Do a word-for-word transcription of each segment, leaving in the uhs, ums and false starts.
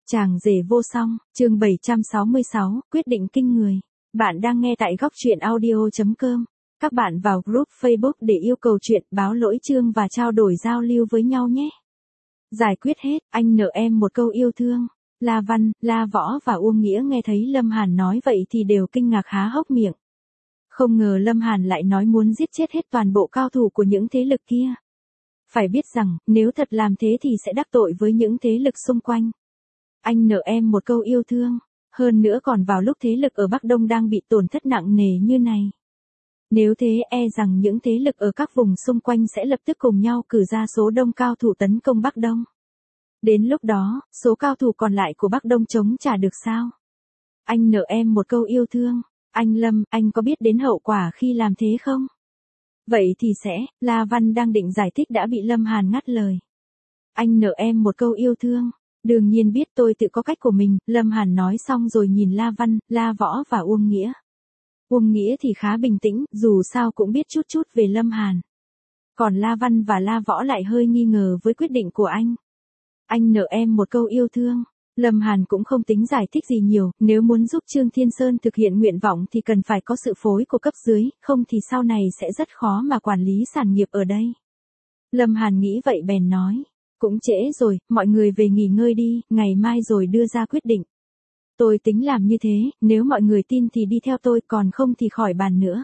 Chàng rể vô song, chương bảy trăm sáu mươi sáu, quyết định kinh người. Bạn đang nghe tại góc truyện audio chấm com. Các bạn vào group Facebook để yêu cầu chuyện, báo lỗi chương và trao đổi giao lưu với nhau nhé. Giải quyết hết, anh nợ em một câu yêu thương. La Văn, La Võ và Uông Nghĩa nghe thấy Lâm Hàn nói vậy thì đều kinh ngạc há hốc miệng. Không ngờ Lâm Hàn lại nói muốn giết chết hết toàn bộ cao thủ của những thế lực kia. Phải biết rằng, nếu thật làm thế thì sẽ đắc tội với những thế lực xung quanh. Anh nợ em một câu yêu thương, hơn nữa còn vào lúc thế lực ở Bắc Đông đang bị tổn thất nặng nề như này. Nếu thế e rằng những thế lực ở các vùng xung quanh sẽ lập tức cùng nhau cử ra số đông cao thủ tấn công Bắc Đông. Đến lúc đó, số cao thủ còn lại của Bắc Đông chống trả được sao? Anh nợ em một câu yêu thương, anh Lâm, anh có biết đến hậu quả khi làm thế không? Vậy thì sẽ, La Văn đang định giải thích đã bị Lâm Hàn ngắt lời. Anh nợ em một câu yêu thương. Đương nhiên biết tôi tự có cách của mình, Lâm Hàn nói xong rồi nhìn La Văn, La Võ và Uông Nghĩa. Uông Nghĩa thì khá bình tĩnh, dù sao cũng biết chút chút về Lâm Hàn. Còn La Văn và La Võ lại hơi nghi ngờ với quyết định của anh. Anh nợ em một câu yêu thương. Lâm Hàn cũng không tính giải thích gì nhiều, nếu muốn giúp Trương Thiên Sơn thực hiện nguyện vọng thì cần phải có sự phối của cấp dưới, không thì sau này sẽ rất khó mà quản lý sản nghiệp ở đây. Lâm Hàn nghĩ vậy bèn nói. Cũng trễ rồi, mọi người về nghỉ ngơi đi, ngày mai rồi đưa ra quyết định. Tôi tính làm như thế, nếu mọi người tin thì đi theo tôi, còn không thì khỏi bàn nữa.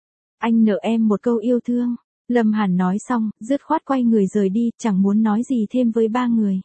Anh nợ em một câu yêu thương. Lâm Hàn nói xong, dứt khoát quay người rời đi, chẳng muốn nói gì thêm với ba người.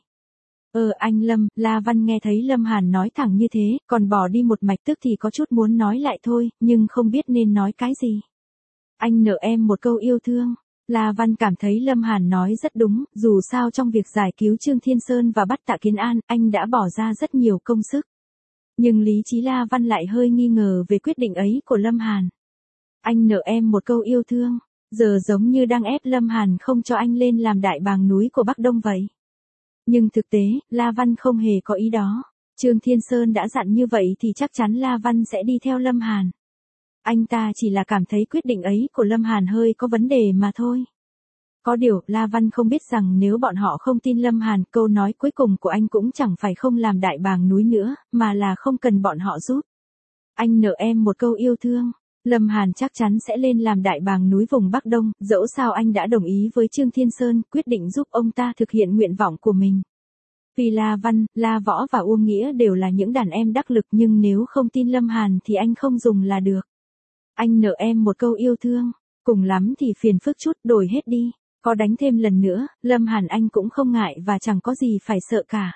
Ờ anh Lâm, La Văn nghe thấy Lâm Hàn nói thẳng như thế, còn bỏ đi một mạch tức thì có chút muốn nói lại thôi, nhưng không biết nên nói cái gì. Anh nợ em một câu yêu thương. La Văn cảm thấy Lâm Hàn nói rất đúng, dù sao trong việc giải cứu Trương Thiên Sơn và bắt Tạ Kiến An, anh đã bỏ ra rất nhiều công sức. Nhưng lý trí La Văn lại hơi nghi ngờ về quyết định ấy của Lâm Hàn. Anh nợ em một câu yêu thương, giờ giống như đang ép Lâm Hàn không cho anh lên làm đại bàng núi của Bắc Đông vậy. Nhưng thực tế, La Văn không hề có ý đó. Trương Thiên Sơn đã dặn như vậy thì chắc chắn La Văn sẽ đi theo Lâm Hàn. Anh ta chỉ là cảm thấy quyết định ấy của Lâm Hàn hơi có vấn đề mà thôi. Có điều, La Văn không biết rằng nếu bọn họ không tin Lâm Hàn, câu nói cuối cùng của anh cũng chẳng phải không làm đại bàng núi nữa, mà là không cần bọn họ giúp. Anh nợ em một câu yêu thương. Lâm Hàn chắc chắn sẽ lên làm đại bàng núi vùng Bắc Đông, dẫu sao anh đã đồng ý với Trương Thiên Sơn, quyết định giúp ông ta thực hiện nguyện vọng của mình. Vì La Văn, La Võ và Uông Nghĩa đều là những đàn em đắc lực, nhưng nếu không tin Lâm Hàn thì anh không dùng là được. Anh nợ em một câu yêu thương, cùng lắm thì phiền phức chút, đổi hết đi, có đánh thêm lần nữa, Lâm Hàn anh cũng không ngại và chẳng có gì phải sợ cả.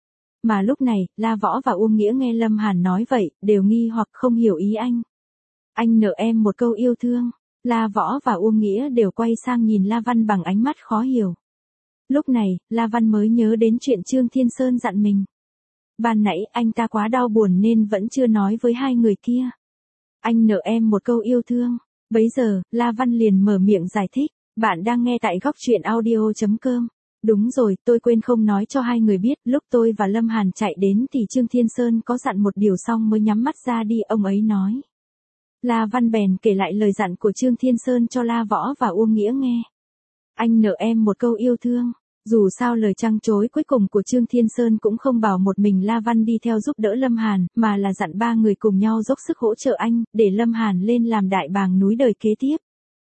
Mà lúc này, La Võ và Uông Nghĩa nghe Lâm Hàn nói vậy, đều nghi hoặc không hiểu ý anh. Anh nợ em một câu yêu thương, La Võ và Uông Nghĩa đều quay sang nhìn La Văn bằng ánh mắt khó hiểu. Lúc này, La Văn mới nhớ đến chuyện Trương Thiên Sơn dặn mình. Ban nãy anh ta quá đau buồn nên vẫn chưa nói với hai người kia. Anh nợ em một câu yêu thương. Bấy giờ, La Văn liền mở miệng giải thích. Bạn đang nghe tại góc truyện audio chấm com. Đúng rồi, tôi quên không nói cho hai người biết, lúc tôi và Lâm Hàn chạy đến thì Trương Thiên Sơn có dặn một điều xong mới nhắm mắt ra đi, ông ấy nói. La Văn bèn kể lại lời dặn của Trương Thiên Sơn cho La Võ và Uông Nghĩa nghe. Anh nợ em một câu yêu thương. Dù sao lời trăng trối cuối cùng của Trương Thiên Sơn cũng không bảo một mình La Văn đi theo giúp đỡ Lâm Hàn, mà là dặn ba người cùng nhau dốc sức hỗ trợ anh, để Lâm Hàn lên làm đại bàng núi đời kế tiếp.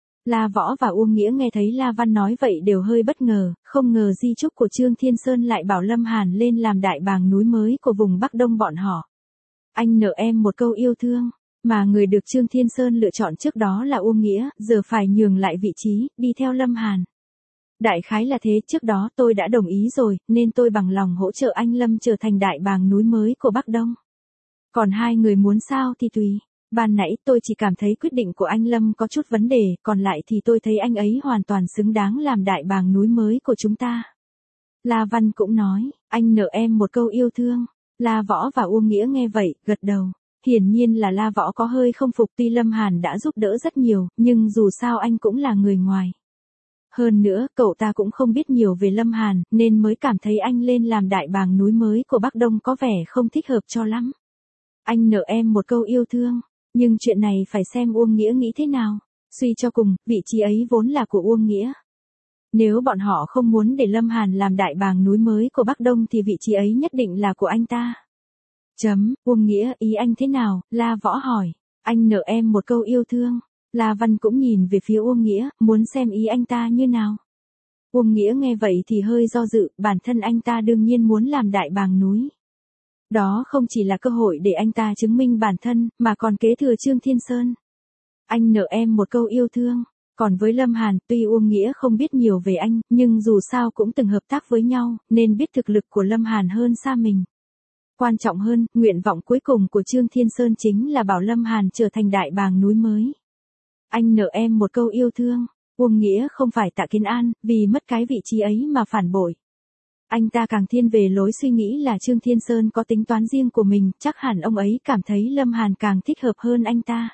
La Võ và Uông Nghĩa nghe thấy La Văn nói vậy đều hơi bất ngờ, không ngờ di chúc của Trương Thiên Sơn lại bảo Lâm Hàn lên làm đại bàng núi mới của vùng Bắc Đông bọn họ. Anh nợ em một câu yêu thương, mà người được Trương Thiên Sơn lựa chọn trước đó là Uông Nghĩa, giờ phải nhường lại vị trí, đi theo Lâm Hàn. Đại khái là thế, trước đó tôi đã đồng ý rồi, nên tôi bằng lòng hỗ trợ anh Lâm trở thành đại bàng núi mới của Bắc Đông. Còn hai người muốn sao thì tùy. Ban nãy tôi chỉ cảm thấy quyết định của anh Lâm có chút vấn đề, còn lại thì tôi thấy anh ấy hoàn toàn xứng đáng làm đại bàng núi mới của chúng ta. La Văn cũng nói, anh nợ em một câu yêu thương. La Võ và Uông Nghĩa nghe vậy, gật đầu. Hiển nhiên là La Võ có hơi không phục, tuy Lâm Hàn đã giúp đỡ rất nhiều, nhưng dù sao anh cũng là người ngoài. Hơn nữa, cậu ta cũng không biết nhiều về Lâm Hàn, nên mới cảm thấy anh lên làm đại bàng núi mới của Bắc Đông có vẻ không thích hợp cho lắm. Anh nợ em một câu yêu thương, nhưng chuyện này phải xem Uông Nghĩa nghĩ thế nào. Suy cho cùng, vị trí ấy vốn là của Uông Nghĩa. Nếu bọn họ không muốn để Lâm Hàn làm đại bàng núi mới của Bắc Đông thì vị trí ấy nhất định là của anh ta. Chấm, Uông Nghĩa, ý anh thế nào? La Võ hỏi. Anh nợ em một câu yêu thương. La Văn cũng nhìn về phía Uông Nghĩa, muốn xem ý anh ta như nào. Uông Nghĩa nghe vậy thì hơi do dự, bản thân anh ta đương nhiên muốn làm đại bàng núi. Đó không chỉ là cơ hội để anh ta chứng minh bản thân, mà còn kế thừa Trương Thiên Sơn. Anh nợ em một câu yêu thương. Còn với Lâm Hàn, tuy Uông Nghĩa không biết nhiều về anh, nhưng dù sao cũng từng hợp tác với nhau, nên biết thực lực của Lâm Hàn hơn xa mình. Quan trọng hơn, nguyện vọng cuối cùng của Trương Thiên Sơn chính là bảo Lâm Hàn trở thành đại bàng núi mới. Anh nợ em một câu yêu thương. Uông Nghĩa không phải Tạ Kiến An, vì mất cái vị trí ấy mà phản bội. Anh ta càng thiên về lối suy nghĩ là Trương Thiên Sơn có tính toán riêng của mình, chắc hẳn ông ấy cảm thấy Lâm Hàn càng thích hợp hơn anh ta.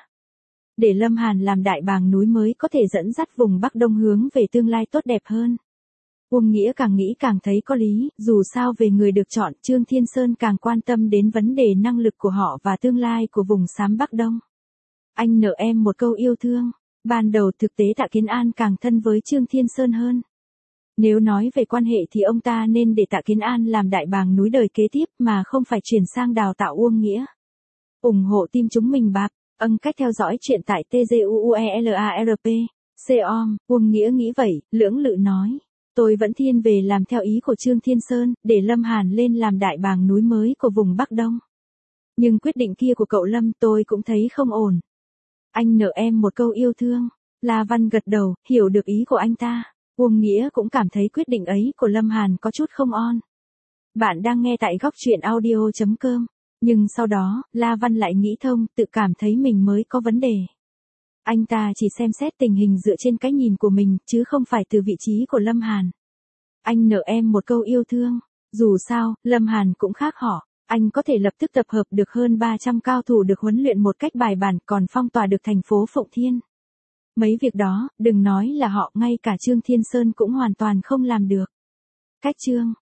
Để Lâm Hàn làm đại bàng núi mới có thể dẫn dắt vùng Bắc Đông hướng về tương lai tốt đẹp hơn. Uông Nghĩa càng nghĩ càng thấy có lý, dù sao về người được chọn, Trương Thiên Sơn càng quan tâm đến vấn đề năng lực của họ và tương lai của vùng xám Bắc Đông. Anh nợ em một câu yêu thương. Ban đầu thực tế Tạ Kiến An càng thân với Trương Thiên Sơn hơn. Nếu nói về quan hệ thì ông ta nên để Tạ Kiến An làm đại bàng núi đời kế tiếp mà không phải chuyển sang đào tạo Uông Nghĩa. ủng hộ team chúng mình bạc. Âng cách theo dõi chuyện tại T G U U E L A R P. Com, Uông Nghĩa nghĩ vậy, lưỡng lự nói. Tôi vẫn thiên về làm theo ý của Trương Thiên Sơn, để Lâm Hàn lên làm đại bàng núi mới của vùng Bắc Đông. Nhưng quyết định kia của cậu Lâm tôi cũng thấy không ổn. Anh nợ em một câu yêu thương. La Văn gật đầu, hiểu được ý của anh ta. Uông Nghĩa cũng cảm thấy quyết định ấy của Lâm Hàn có chút không on. Bạn đang nghe tại góc truyện audio chấm com. Nhưng sau đó, La Văn lại nghĩ thông, tự cảm thấy mình mới có vấn đề. Anh ta chỉ xem xét tình hình dựa trên cái nhìn của mình, chứ không phải từ vị trí của Lâm Hàn. Anh nợ em một câu yêu thương. Dù sao, Lâm Hàn cũng khác họ. Anh có thể lập tức tập hợp được hơn ba trăm cao thủ được huấn luyện một cách bài bản, còn phong tỏa được thành phố Phụng Thiên. Mấy việc đó, đừng nói là họ, ngay cả Trương Thiên Sơn cũng hoàn toàn không làm được. Cách chương